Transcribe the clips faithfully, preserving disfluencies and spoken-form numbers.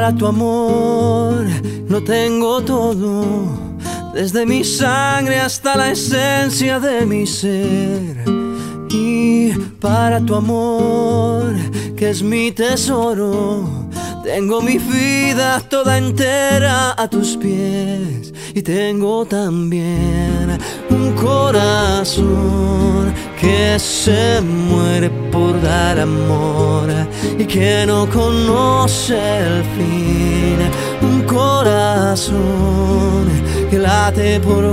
Para tu amor lo tengo todo, desde mi sangre hasta la esencia de mi ser. Y para tu amor, que es mi tesoro, tengo mi vida toda entera a tus pies. Y tengo también un corazón que se muere por dar amor y que no conoce el fin. Un corazón que late por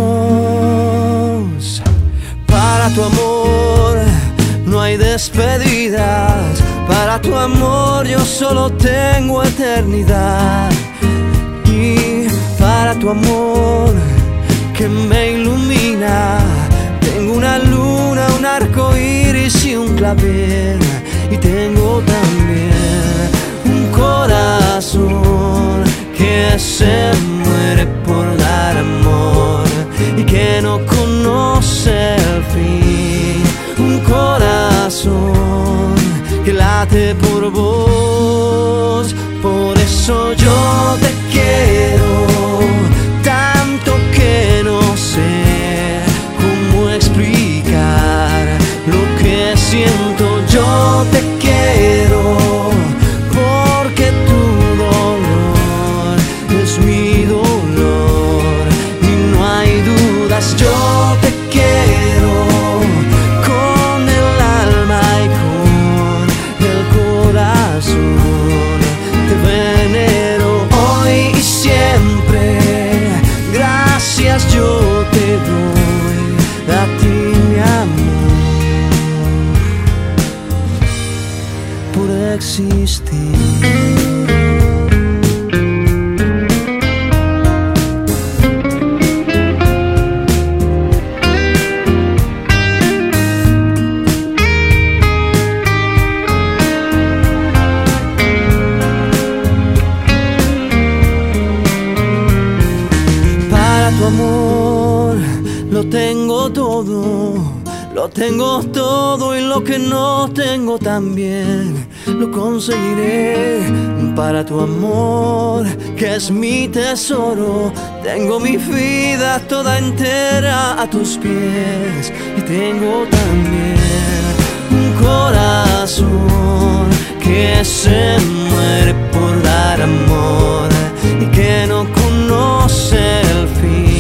vos. Para tu amor no hay despedidas, para tu amor yo solo tengo eternidad. Y para tu amor que me ilumina, tengo una luna, un arco iris y un clavel. Y tengo también un corazón que se muere por dar amor y que no conoce el fin. Un corazón que late por vos. Por eso yo te quiero tanto que no sé cómo explicar lo que siento. Yo te quiero porque tu dolor es mi dolor y no hay dudas. Yo te quiero con el alma y con el corazón. Te venero hoy y siempre. Gracias yo te doy a ti, mi amor, por existir. Tu amor lo tengo todo, lo tengo todo y lo que no tengo también lo conseguiré. Para tu amor, que es mi tesoro, tengo mi vida toda entera a tus pies. Y tengo también un corazón que se muere por dar amor y que no conoce el fin.